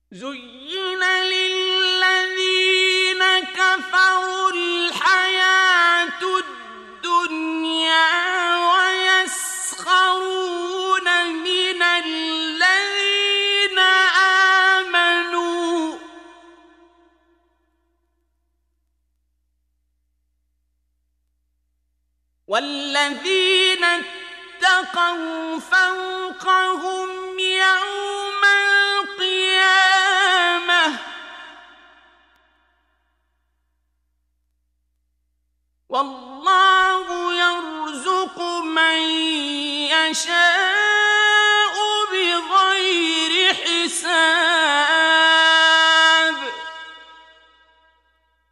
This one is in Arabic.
زين للذين كفروا الحياة الدنيا ويسخرون من الذين آمنوا والذين اتقوا فوقهم يوم القيامة والله